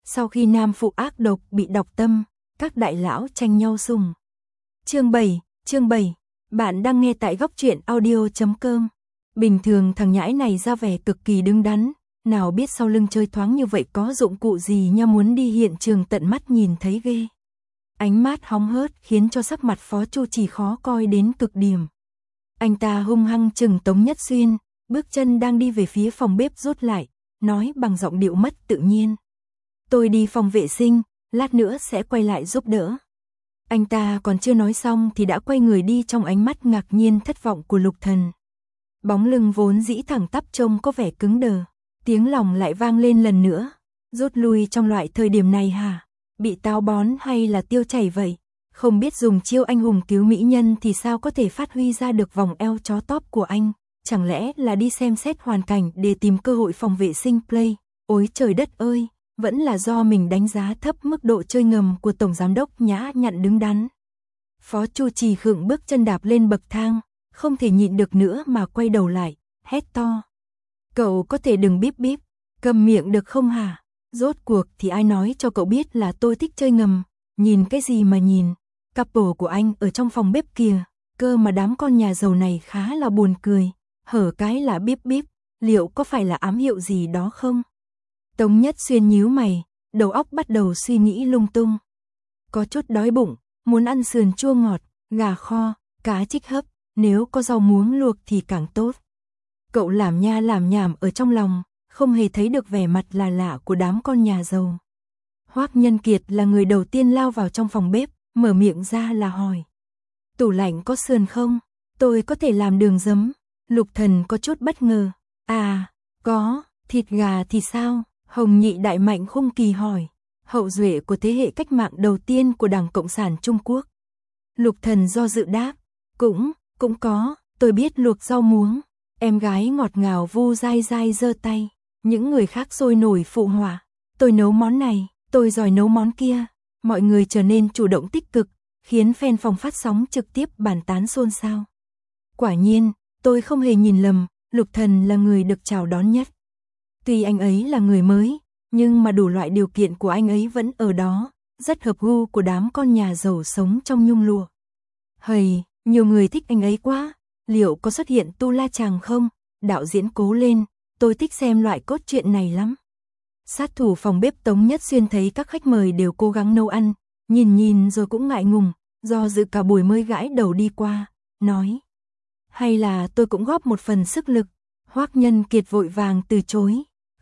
Sau khi nam phụ ác độc bị độc tâm, các đại lão tranh nhau sủng. Chương 7, bạn đang nghe tại góc truyện audio.com. Bình thường thằng nhãi này ra vẻ cực kỳ đứng đắn, nào biết sau lưng chơi thoáng như vậy có dụng cụ gì nha, muốn đi hiện trường tận mắt nhìn thấy ghê. Ánh mắt hóng hớt khiến cho sắc mặt Phó Chu Trì khó coi đến cực điểm. Anh ta hung hăng chừng Tống Nhất Xuyên, bước chân đang đi về phía phòng bếp rút lại, nói bằng giọng điệu mất tự nhiên. Tôi đi phòng vệ sinh, lát nữa sẽ quay lại giúp đỡ. Anh ta còn chưa nói xong thì đã quay người đi trong ánh mắt ngạc nhiên thất vọng của Lục Thần. Bóng lưng vốn dĩ thẳng tắp trông có vẻ cứng đờ, tiếng lòng lại vang lên lần nữa. Rút lui trong loại thời điểm này hả? Bị táo bón hay là tiêu chảy vậy? Không biết dùng chiêu anh hùng cứu mỹ nhân thì sao có thể phát huy ra được vòng eo chó tóp của anh? Chẳng lẽ là đi xem xét hoàn cảnh để tìm cơ hội phòng vệ sinh play? Ôi trời đất ơi, vẫn là do mình đánh giá thấp mức độ chơi ngầm của Tổng Giám đốc nhã nhặn đứng đắn. Phó Chu Trì khựng bước chân đạp lên bậc thang, không thể nhịn được nữa mà quay đầu lại, hét to. Cậu có thể đừng bíp bíp, cầm miệng được không hả? Rốt cuộc thì ai nói cho cậu biết là tôi thích chơi ngầm, nhìn cái gì mà nhìn, couple của anh ở trong phòng bếp kìa, cơ mà đám con nhà giàu này khá là buồn cười, hở cái là bíp bíp, liệu có phải là ám hiệu gì đó không? Tống Nhất Xuyên nhíu mày, đầu óc bắt đầu suy nghĩ lung tung. Có chút đói bụng, muốn ăn sườn chua ngọt, gà kho, cá trích hấp, nếu có rau muống luộc thì càng tốt. Cậu làm nha làm nhảm ở trong lòng, không hề thấy được vẻ mặt là lạ của đám con nhà giàu. Hoắc Nhân Kiệt là người đầu tiên lao vào trong phòng bếp, mở miệng ra là hỏi. Tủ lạnh có sườn không? Tôi có thể làm đường giấm. Lục Thần có chút bất ngờ. À, có, thịt gà thì sao? Hồng Nhị Đại Mạnh Khung Kỳ hỏi. Hậu duệ của thế hệ cách mạng đầu tiên của Đảng Cộng sản Trung Quốc. Lục Thần do dự đáp. Cũng có, tôi biết luộc rau muống. Em gái ngọt ngào Vu Dai Dai giơ tay. Những người khác sôi nổi phụ họa. Tôi nấu món này, tôi giỏi nấu món kia. Mọi người trở nên chủ động tích cực, khiến fan phòng phát sóng trực tiếp bàn tán xôn xao. Quả nhiên, tôi không hề nhìn lầm, Lục Thần là người được chào đón nhất. Tuy anh ấy là người mới, nhưng mà đủ loại điều kiện của anh ấy vẫn ở đó, rất hợp gu của đám con nhà giàu sống trong nhung lụa. Hầy, nhiều người thích anh ấy quá, liệu có xuất hiện tu la chàng không? Đạo diễn cố lên, tôi thích xem loại cốt truyện này lắm. Sát thủ phòng bếp Tống Nhất Xuyên thấy các khách mời đều cố gắng nấu ăn, nhìn rồi cũng ngại ngùng, do dự cả buổi mới gãi đầu đi qua, nói. Hay là tôi cũng góp một phần sức lực. Hoắc Nhân Kiệt vội vàng từ chối.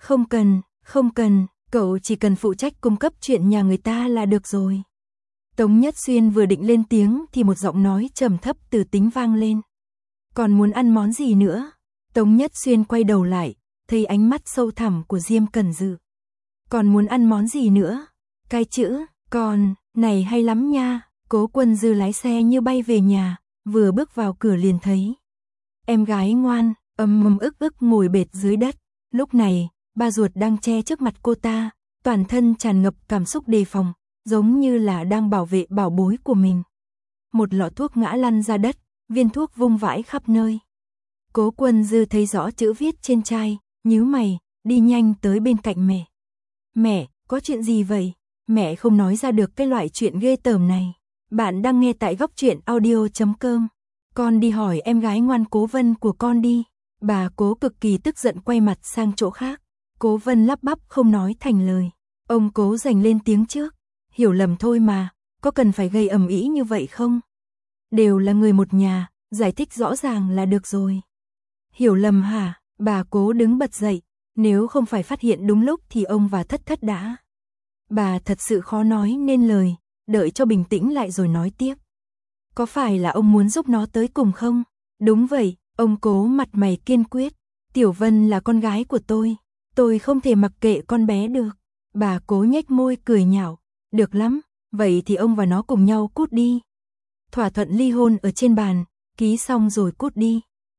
Không cần, cậu chỉ cần phụ trách cung cấp chuyện nhà người ta là được rồi. Tống Nhất Xuyên vừa định lên tiếng thì một giọng nói trầm thấp từ tính vang lên. Còn muốn ăn món gì nữa? Tống Nhất Xuyên quay đầu lại, thấy ánh mắt sâu thẳm của Diêm Cẩn Dự. Còn muốn ăn món gì nữa? Cái chữ, còn, này hay lắm nha. Cố Quân Dư lái xe như bay về nhà, vừa bước vào cửa liền thấy. Em gái ngoan, ức ngồi bệt dưới đất. Lúc này, ba ruột đang che trước mặt cô ta, toàn thân tràn ngập cảm xúc đề phòng, giống như là đang bảo vệ bảo bối của mình. Một lọ thuốc ngã lăn ra đất, viên thuốc vung vãi khắp nơi. Cố Quân Dư thấy rõ chữ viết trên chai, nhíu mày, đi nhanh tới bên cạnh mẹ. Mẹ, có chuyện gì vậy? Mẹ không nói ra được cái loại chuyện ghê tởm này. Bạn đang nghe tại góc truyện audio.com. Con đi hỏi em gái ngoan Cố Vân của con đi. Bà Cố cực kỳ tức giận quay mặt sang chỗ khác. Cố Vân lắp bắp không nói thành lời. Ông Cố giành lên tiếng trước. Hiểu lầm thôi mà, có cần phải gây ầm ĩ như vậy không? Đều là người một nhà, giải thích rõ ràng là được rồi. Hiểu lầm hả? Bà Cố đứng bật dậy. Nếu không phải phát hiện đúng lúc thì ông và Thất đã. Bà thật sự khó nói nên lời, đợi cho bình tĩnh lại rồi nói tiếp. Có phải là ông muốn giúp nó tới cùng không? Đúng vậy, ông Cố mặt mày kiên quyết. Tiểu Vân là con gái của tôi không thể mặc kệ con bé được. Bà Cố nhếch môi cười nhạo. Được lắm, vậy thì ông và nó cùng nhau cút đi. Thỏa thuận ly hôn ở trên bàn, ký xong rồi cút đi.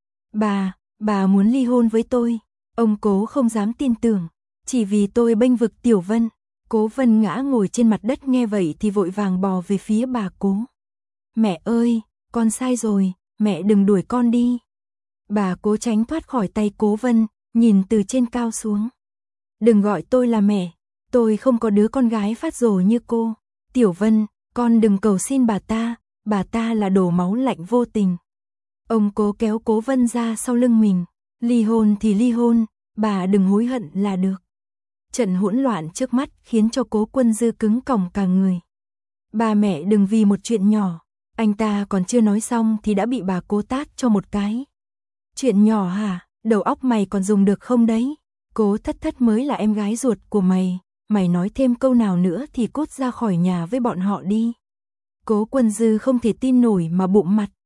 Bà muốn ly hôn với tôi. Ông Cố không dám tin tưởng, chỉ vì tôi bênh vực Tiểu Vân. Cố Vân ngã ngồi trên mặt đất nghe vậy thì vội vàng bò về phía bà Cố. Mẹ ơi, con sai rồi, mẹ đừng đuổi con đi. Bà Cố tránh thoát khỏi tay Cố Vân, nhìn từ trên cao xuống. Đừng gọi tôi là mẹ, Tôi không có đứa con gái phát rồ như cô. Tiểu Vân, con đừng cầu xin bà ta là đổ máu lạnh vô tình. Ông Cố kéo Cố Vân ra sau lưng mình. Ly hôn thì ly hôn, bà đừng hối hận là được. Trận hỗn loạn trước mắt khiến cho Cố Quân Dư cứng còng cả người. Ba mẹ đừng vì một chuyện nhỏ, anh ta còn chưa nói xong thì đã bị bà Cố tát cho một cái. Chuyện nhỏ hả, đầu óc mày còn dùng được không đấy? Cố Thất Thất mới là em gái ruột của mày, mày nói thêm câu nào nữa thì cút ra khỏi nhà với bọn họ đi. Cố Quân Dư không thể tin nổi mà bụm mặt,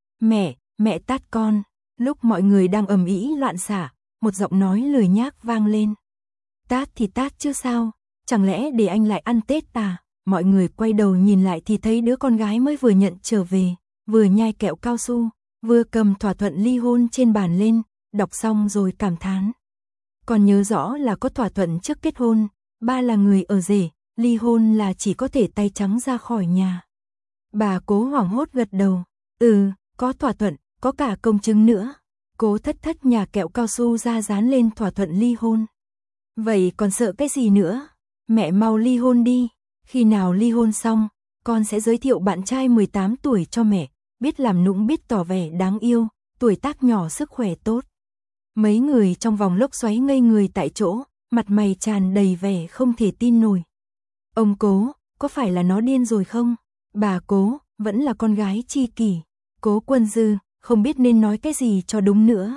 mẹ tát con. Lúc mọi người đang ầm ĩ loạn xả, một giọng nói lười nhác vang lên. Tát thì tát chứ sao, chẳng lẽ để anh lại ăn Tết à? Mọi người quay đầu nhìn lại thì thấy đứa con gái mới vừa nhận trở về, vừa nhai kẹo cao su, vừa cầm thỏa thuận ly hôn trên bàn lên, đọc xong rồi cảm thán. Còn nhớ rõ là có thỏa thuận trước kết hôn, ba là người ở rể, ly hôn là chỉ có thể tay trắng ra khỏi nhà. Bà Cố hoảng hốt gật đầu, có thỏa thuận, có cả công chứng nữa. Cố Thất Thất nhà kẹo cao su ra dán lên thỏa thuận ly hôn. Vậy còn sợ cái gì nữa? Mẹ mau ly hôn đi, khi nào ly hôn xong, con sẽ giới thiệu bạn trai 18 tuổi cho mẹ, biết làm nũng biết tỏ vẻ đáng yêu, tuổi tác nhỏ sức khỏe tốt. Mấy người trong vòng lốc xoáy ngây người tại chỗ, mặt mày tràn đầy vẻ không thể tin nổi. Ông Cố, có phải là nó điên rồi không? Bà Cố, vẫn là con gái chi kỷ. Cố Quân Dư, không biết nên nói cái gì cho đúng nữa.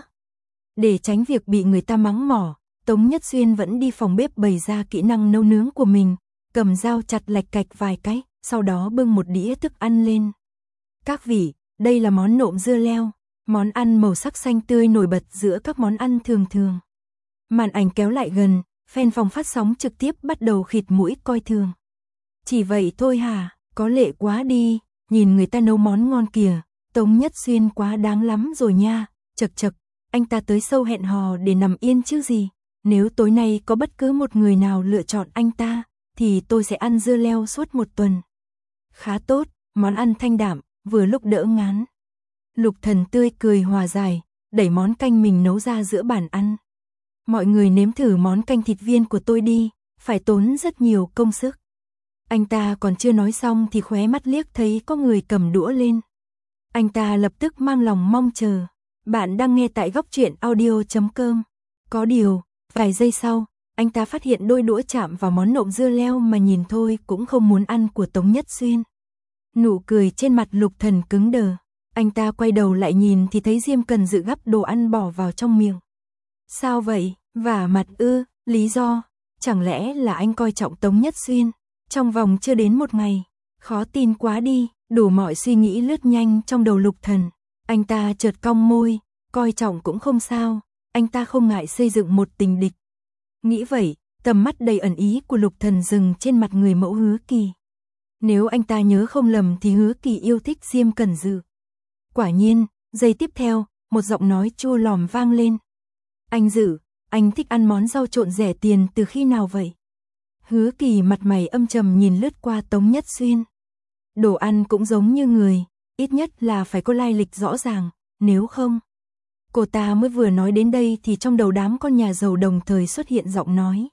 Để tránh việc bị người ta mắng mỏ, Tống Nhất Xuyên vẫn đi phòng bếp bày ra kỹ năng nấu nướng của mình, cầm dao chặt lạch cạch vài cái, sau đó bưng một đĩa thức ăn lên. Các vị, đây là món nộm dưa leo, món ăn màu sắc xanh tươi nổi bật giữa các món ăn thường thường. Màn ảnh kéo lại gần, fan phòng phát sóng trực tiếp bắt đầu khịt mũi coi thường. Chỉ vậy thôi hả, có lệ quá đi, nhìn người ta nấu món ngon kìa, Tống Nhất Xuyên quá đáng lắm rồi nha, chật chật, anh ta tới sâu hẹn hò để nằm yên chứ gì. Nếu tối nay có bất cứ một người nào lựa chọn anh ta, thì tôi sẽ ăn dưa leo suốt một tuần. Khá tốt, món ăn thanh đạm, vừa lúc đỡ ngán. Lục Thần tươi cười hòa giải, đẩy món canh mình nấu ra giữa bàn ăn. Mọi người nếm thử món canh thịt viên của tôi đi, phải tốn rất nhiều công sức. Anh ta còn chưa nói xong thì khóe mắt liếc thấy có người cầm đũa lên. Anh ta lập tức mang lòng mong chờ. Bạn đang nghe tại góc truyện audio.com. Có điều, vài giây sau, anh ta phát hiện đôi đũa chạm vào món nộm dưa leo mà nhìn thôi cũng không muốn ăn của Tống Nhất Xuyên. Nụ cười trên mặt Lục Thần cứng đờ. Anh ta quay đầu lại nhìn thì thấy Diêm Cần Dự gắp đồ ăn bỏ vào trong miệng. Sao vậy? Vả mặt ư? Lý do? Chẳng lẽ là anh coi trọng Tống Nhất Xuyên? Trong vòng chưa đến một ngày. Khó tin quá đi. Đủ mọi suy nghĩ lướt nhanh trong đầu Lục Thần. Anh ta chợt cong môi. Coi trọng cũng không sao. Anh ta không ngại xây dựng một tình địch. Nghĩ vậy, tầm mắt đầy ẩn ý của Lục Thần dừng trên mặt người mẫu Hứa Kỳ. Nếu anh ta nhớ không lầm thì Hứa Kỳ yêu thích Diêm Cẩn Dự. Quả nhiên, giây tiếp theo, một giọng nói chua lòm vang lên. Anh Dự, anh thích ăn món rau trộn rẻ tiền từ khi nào vậy? Hứa Kỳ mặt mày âm trầm nhìn lướt qua Tống Nhất Xuyên. Đồ ăn cũng giống như người, ít nhất là phải có lai lịch rõ ràng, nếu không. Cô ta mới vừa nói đến đây thì trong đầu đám con nhà giàu đồng thời xuất hiện giọng nói.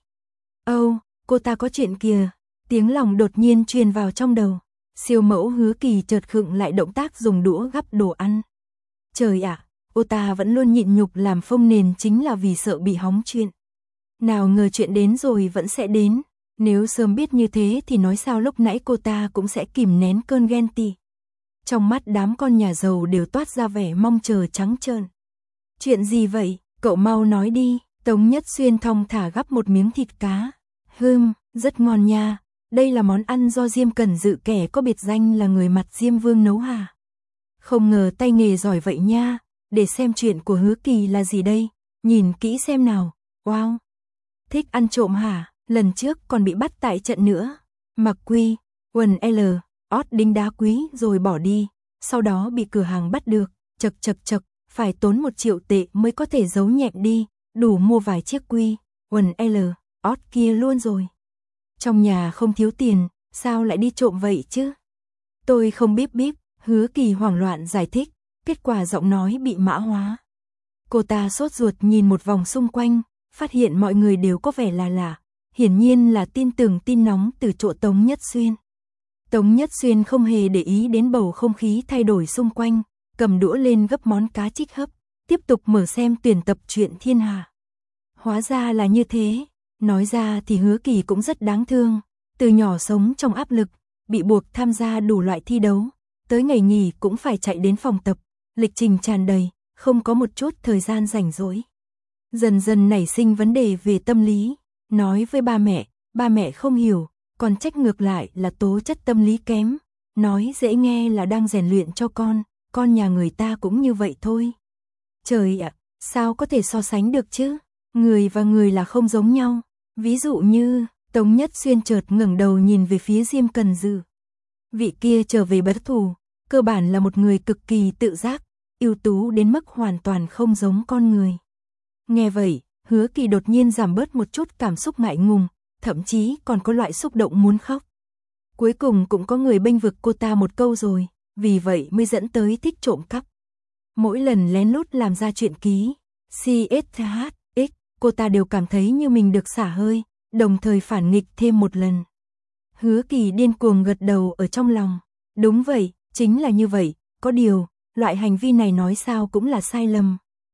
Cô ta có chuyện kìa, tiếng lòng đột nhiên truyền vào trong đầu. Siêu mẫu Hứa Kỳ chợt khựng lại động tác dùng đũa gắp đồ ăn. Trời ạ, cô ta vẫn luôn nhịn nhục làm phông nền chính là vì sợ bị hóng chuyện. Nào ngờ chuyện đến rồi vẫn sẽ đến, nếu sớm biết như thế thì nói sao lúc nãy cô ta cũng sẽ kìm nén cơn ghen tị. Trong mắt đám con nhà giàu đều toát ra vẻ mong chờ trắng trợn. Chuyện gì vậy, cậu mau nói đi. Tống Nhất Xuyên thong thả gắp một miếng thịt cá. Rất ngon nha. Đây là món ăn do Diêm Cẩn Dự kẻ có biệt danh là người mặt Diêm Vương nấu hả? Không ngờ tay nghề giỏi vậy nha. Để xem chuyện của Hứa Kỳ là gì đây. Nhìn kỹ xem nào. Wow. Thích ăn trộm hả? Lần trước còn bị bắt tại trận nữa. Mặc quy, quần L, ót đính đá quý rồi bỏ đi. Sau đó bị cửa hàng bắt được. Chật. Phải tốn 1 triệu tệ mới có thể giấu nhẹm đi. Đủ mua vài chiếc quy, quần L, ót kia luôn rồi. Trong nhà không thiếu tiền, sao lại đi trộm vậy chứ? Tôi không bíp, Hứa Kỳ hoảng loạn giải thích, kết quả giọng nói bị mã hóa. Cô ta sốt ruột nhìn một vòng xung quanh, phát hiện mọi người đều có vẻ là lạ, hiển nhiên là tin tưởng tin nóng từ chỗ Tống Nhất Xuyên. Tống Nhất Xuyên không hề để ý đến bầu không khí thay đổi xung quanh, cầm đũa lên gấp món cá trích hấp, tiếp tục mở xem tuyển tập truyện thiên hà. Hóa ra là như thế, nói ra thì Hứa Kỳ cũng rất đáng thương, từ nhỏ sống trong áp lực, bị buộc tham gia đủ loại thi đấu, tới ngày nghỉ cũng phải chạy đến phòng tập, lịch trình tràn đầy, không có một chút thời gian rảnh rỗi. Dần dần nảy sinh vấn đề về tâm lý, nói với ba mẹ không hiểu, còn trách ngược lại là tố chất tâm lý kém, nói dễ nghe là đang rèn luyện cho con nhà người ta cũng như vậy thôi. Trời ạ, sao có thể so sánh được chứ, người và người là không giống nhau, ví dụ như, Tống Nhất Xuyên chợt ngẩng đầu nhìn về phía Diêm Cần Dư. Vị kia trở về bất thủ, cơ bản là một người cực kỳ tự giác, ưu tú đến mức hoàn toàn không giống con người. Nghe vậy, Hứa Kỳ đột nhiên giảm bớt một chút cảm xúc ngại ngùng, thậm chí còn có loại xúc động muốn khóc. Cuối cùng cũng có người bênh vực cô ta một câu rồi, vì vậy mới dẫn tới thích trộm cắp. Mỗi lần lén lút làm ra chuyện ký, CSHX, cô ta đều cảm thấy như mình được xả hơi, đồng thời phản nghịch thêm một lần. Hứa Kỳ điên cuồng gật đầu ở trong lòng. Đúng vậy, chính là như vậy, có điều, loại hành vi này nói sao cũng là sai lầm.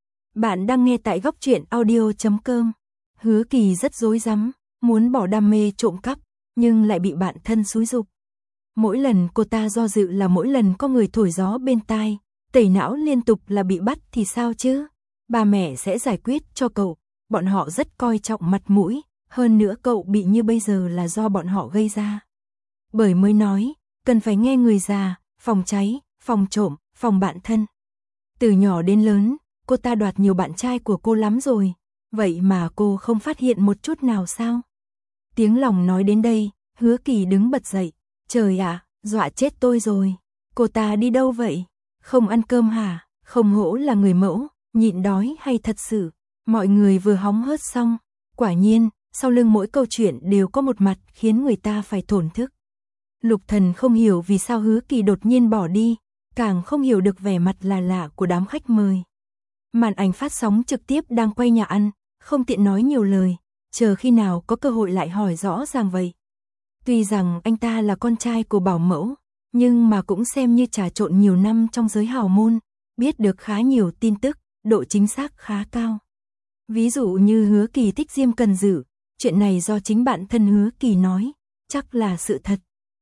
Bạn đang nghe tại góc truyện audio.com. Hứa Kỳ rất rối rắm, muốn bỏ đam mê trộm cắp, nhưng lại bị bạn thân xúi giục. Mỗi lần cô ta do dự là mỗi lần có người thổi gió bên tai, tẩy não liên tục là bị bắt thì sao chứ? Ba mẹ sẽ giải quyết cho cậu, bọn họ rất coi trọng mặt mũi, hơn nữa cậu bị như bây giờ là do bọn họ gây ra. Bởi mới nói, cần phải nghe người già, phòng cháy, phòng trộm, phòng bạn thân. Từ nhỏ đến lớn, cô ta đoạt nhiều bạn trai của cô lắm rồi, vậy mà cô không phát hiện một chút nào sao? Tiếng lòng nói đến đây, Hứa Kỳ đứng bật dậy. Trời ạ, dọa chết tôi rồi. Cô ta đi đâu vậy? Không ăn cơm hả? Không hổ là người mẫu, nhịn đói hay thật sự? Mọi người vừa hóng hớt xong. Quả nhiên, sau lưng mỗi câu chuyện đều có một mặt khiến người ta phải thổn thức. Lục Thần không hiểu vì sao Hứa Kỳ đột nhiên bỏ đi, càng không hiểu được vẻ mặt là lạ của đám khách mời. Màn ảnh phát sóng trực tiếp đang quay nhà ăn, không tiện nói nhiều lời, chờ khi nào có cơ hội lại hỏi rõ ràng vậy. Tuy rằng anh ta là con trai của bảo mẫu, nhưng mà cũng xem như trà trộn nhiều năm trong giới hào môn, biết được khá nhiều tin tức, độ chính xác khá cao. Ví dụ như Hứa Kỳ thích Diêm Cần Dư, chuyện này do chính bạn thân Hứa Kỳ nói, chắc là sự thật.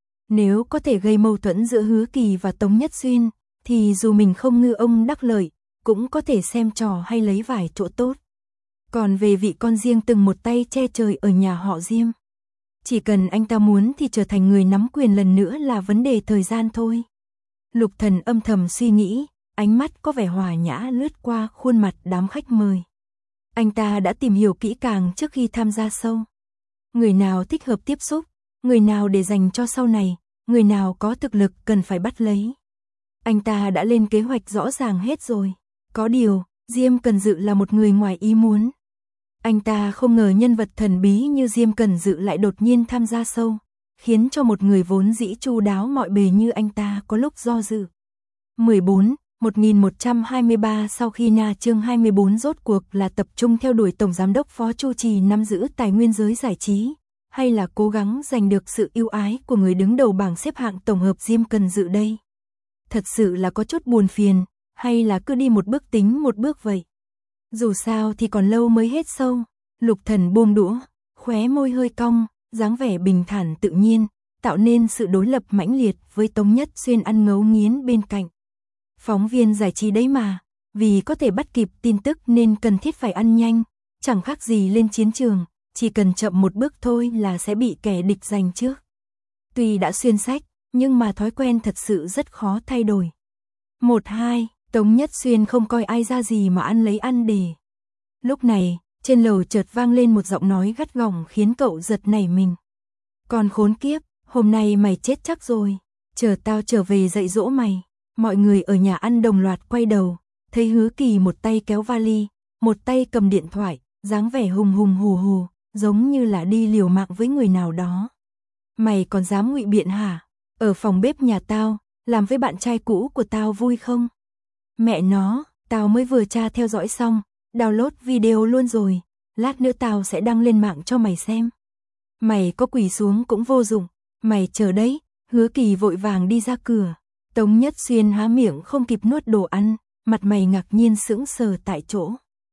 Nếu có thể gây mâu thuẫn giữa Hứa Kỳ và Tống Nhất Xuyên, thì dù mình không ngư ông đắc lợi, cũng có thể xem trò hay lấy vài chỗ tốt. Còn về vị con riêng từng một tay che trời ở nhà họ Diêm, chỉ cần anh ta muốn thì trở thành người nắm quyền lần nữa là vấn đề thời gian thôi. Lục Thần âm thầm suy nghĩ, ánh mắt có vẻ hòa nhã lướt qua khuôn mặt đám khách mời. Anh ta đã tìm hiểu kỹ càng trước khi tham gia show. Người nào thích hợp tiếp xúc, người nào để dành cho sau này, người nào có thực lực cần phải bắt lấy. Anh ta đã lên kế hoạch rõ ràng hết rồi. Có điều, Diêm Cần Dư là một người ngoài ý muốn. Anh ta không ngờ nhân vật thần bí như Diêm Cần Dư lại đột nhiên tham gia show, khiến cho một người vốn dĩ chu đáo mọi bề như anh ta có lúc do dự. 1123 sau khi chương 24 rốt cuộc là tập trung theo đuổi Tổng Giám đốc Phó Chu Trì nắm giữ tài nguyên giới giải trí, hay là cố gắng giành được sự yêu ái của người đứng đầu bảng xếp hạng tổng hợp Diêm Cần Dư đây? Thật sự là có chút buồn phiền, hay là cứ đi một bước tính một bước vậy? Dù sao thì còn lâu mới hết show. Lục Thần buông đũa, khóe môi hơi cong, dáng vẻ bình thản tự nhiên, tạo nên sự đối lập mãnh liệt với Tống Nhất Xuyên ăn ngấu nghiến bên cạnh. Phóng viên giải trí đấy mà, vì có thể bắt kịp tin tức nên cần thiết phải ăn nhanh, chẳng khác gì lên chiến trường, chỉ cần chậm một bước thôi là sẽ bị kẻ địch giành trước. Tuy đã xuyên sách, nhưng mà thói quen thật sự rất khó thay đổi. 1-2, Tống Nhất Xuyên không coi ai ra gì mà ăn lấy ăn để. Lúc này, trên lầu chợt vang lên một giọng nói gắt gỏng khiến cậu giật nảy mình. Còn khốn kiếp, hôm nay mày chết chắc rồi, chờ tao trở về dạy dỗ mày. Mọi người ở nhà ăn đồng loạt quay đầu, thấy Hứa Kỳ một tay kéo vali, một tay cầm điện thoại, dáng vẻ hùng hùng hù hù, giống như là đi liều mạng với người nào đó. Mày còn dám ngụy biện hả? Ở phòng bếp nhà tao, làm với bạn trai cũ của tao vui không? Mẹ nó, tao mới vừa tra theo dõi xong, download video luôn rồi, lát nữa tao sẽ đăng lên mạng cho mày xem. Mày có quỳ xuống cũng vô dụng, mày chờ đấy. Hứa Kỳ vội vàng đi ra cửa. Tống Nhất Xuyên há miệng không kịp nuốt đồ ăn, mặt mày ngạc nhiên sững sờ tại chỗ.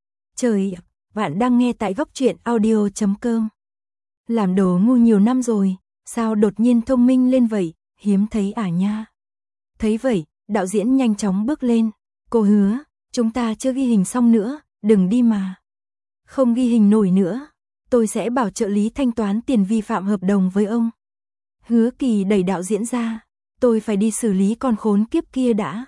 Trời ạ, bạn đang nghe tại góc truyện audio.com. Làm đồ ngu nhiều năm rồi, sao đột nhiên thông minh lên vậy, hiếm thấy à nha. Thấy vậy, đạo diễn nhanh chóng bước lên. Cô Hứa, chúng ta chưa ghi hình xong nữa, đừng đi mà. Không ghi hình nổi nữa, tôi sẽ bảo trợ lý thanh toán tiền vi phạm hợp đồng với ông. Hứa Kỳ đẩy đạo diễn ra. Tôi phải đi xử lý con khốn kiếp kia đã.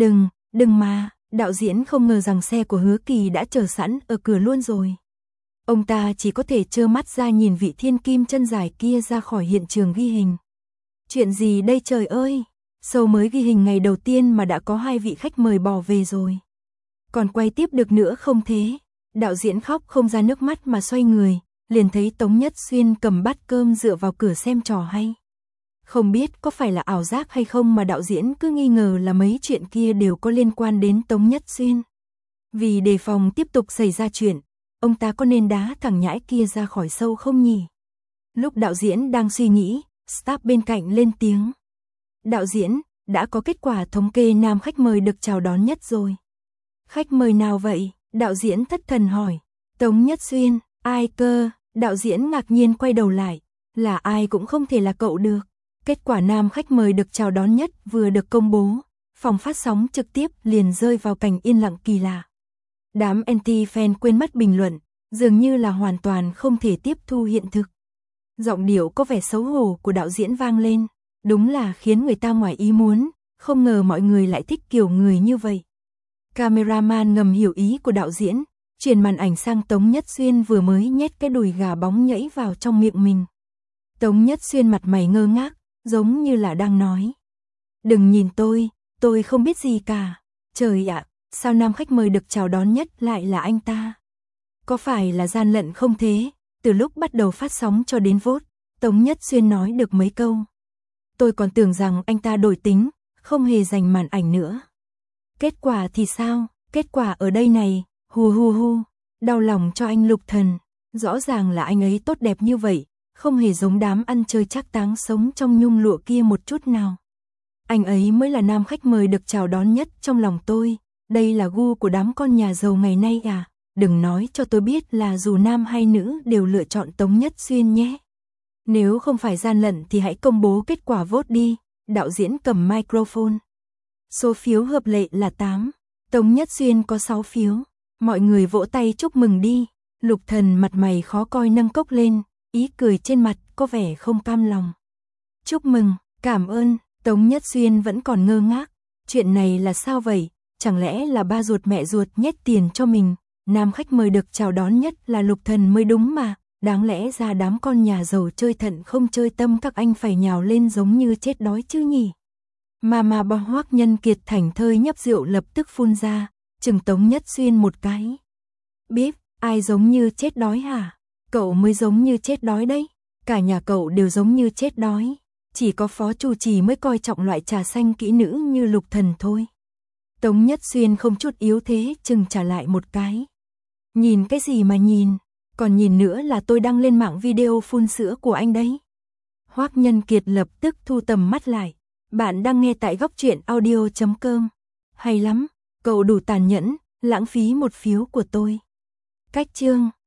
Đừng mà, đạo diễn không ngờ rằng xe của Hứa Kỳ đã chờ sẵn ở cửa luôn rồi. Ông ta chỉ có thể trơ mắt ra nhìn vị thiên kim chân dài kia ra khỏi hiện trường ghi hình. Chuyện gì đây trời ơi, show mới ghi hình ngày đầu tiên mà đã có 2 vị khách mời bỏ về rồi. Còn quay tiếp được nữa không thế? Đạo diễn khóc không ra nước mắt mà xoay người, liền thấy Tống Nhất Xuyên cầm bát cơm dựa vào cửa xem trò hay. Không biết có phải là ảo giác hay không mà đạo diễn cứ nghi ngờ là mấy chuyện kia đều có liên quan đến Tống Nhất Xuyên. Vì đề phòng tiếp tục xảy ra chuyện, ông ta có nên đá thằng nhãi kia ra khỏi show không nhỉ? Lúc đạo diễn đang suy nghĩ, staff bên cạnh lên tiếng. Đạo diễn, đã có kết quả thống kê nam khách mời được chào đón nhất rồi. Khách mời nào vậy? Đạo diễn thất thần hỏi. Tống Nhất Xuyên, ai cơ? Đạo diễn ngạc nhiên quay đầu lại. Là ai cũng không thể là cậu được. Kết quả nam khách mời được chào đón nhất vừa được công bố, phòng phát sóng trực tiếp liền rơi vào cảnh yên lặng kỳ lạ. Đám anti-fan quên mất bình luận, dường như là hoàn toàn không thể tiếp thu hiện thực. Giọng điệu có vẻ xấu hổ của đạo diễn vang lên, đúng là khiến người ta ngoài ý muốn, không ngờ mọi người lại thích kiểu người như vậy. Cameraman ngầm hiểu ý của đạo diễn, chuyển màn ảnh sang Tống Nhất Xuyên vừa mới nhét cái đùi gà bóng nhảy vào trong miệng mình. Tống Nhất Xuyên mặt mày ngơ ngác, giống như là đang nói. Đừng nhìn tôi không biết gì cả. Trời ạ, sao nam khách mời được chào đón nhất lại là anh ta? Có phải là gian lận không thế? Từ lúc bắt đầu phát sóng cho đến vote, Tống Nhất Xuyên nói được mấy câu. Tôi còn tưởng rằng anh ta đổi tính, không hề dành màn ảnh nữa. Kết quả thì sao? Kết quả ở đây này, hu, đau lòng cho anh Lục Thần. Rõ ràng là anh ấy tốt đẹp như vậy, không hề giống đám ăn chơi trác táng sống trong nhung lụa kia một chút nào. Anh ấy mới là nam khách mời được chào đón nhất trong lòng tôi, đây là gu của đám con nhà giàu ngày nay à, đừng nói cho tôi biết là dù nam hay nữ đều lựa chọn Tống Nhất Xuyên nhé. Nếu không phải gian lận thì hãy công bố kết quả vote đi, đạo diễn cầm microphone. Số phiếu hợp lệ là 8, Tống Nhất Xuyên có 6 phiếu, mọi người vỗ tay chúc mừng đi. Lục Thần mặt mày khó coi nâng cốc lên, ý cười trên mặt có vẻ không cam lòng. Chúc mừng, cảm ơn. Tống Nhất Xuyên vẫn còn ngơ ngác, chuyện này là sao vậy, chẳng lẽ là ba ruột mẹ ruột nhét tiền cho mình, nam khách mời được chào đón nhất là Lục Thần mới đúng mà, đáng lẽ ra đám con nhà giàu chơi thận không chơi tâm các anh phải nhào lên giống như chết đói chứ nhỉ. Mà bò Hoắc Nhân Kiệt thảnh thơi nhấp rượu lập tức phun ra, chừng Tống Nhất Xuyên một cái. Biết, ai giống như chết đói hả? Cậu mới giống như chết đói đấy, cả nhà cậu đều giống như chết đói. Chỉ có phó chủ trì mới coi trọng loại trà xanh kỹ nữ như Lục Thần thôi. Tống Nhất Xuyên không chút yếu thế chừng trả lại một cái. Nhìn cái gì mà nhìn, còn nhìn nữa là tôi đăng lên mạng video phun sữa của anh đấy. Hoắc Nhân Kiệt lập tức thu tầm mắt lại. Bạn đang nghe tại góc truyện audio.com. Hay lắm, cậu đủ tàn nhẫn, lãng phí một phiếu của tôi. Cách chương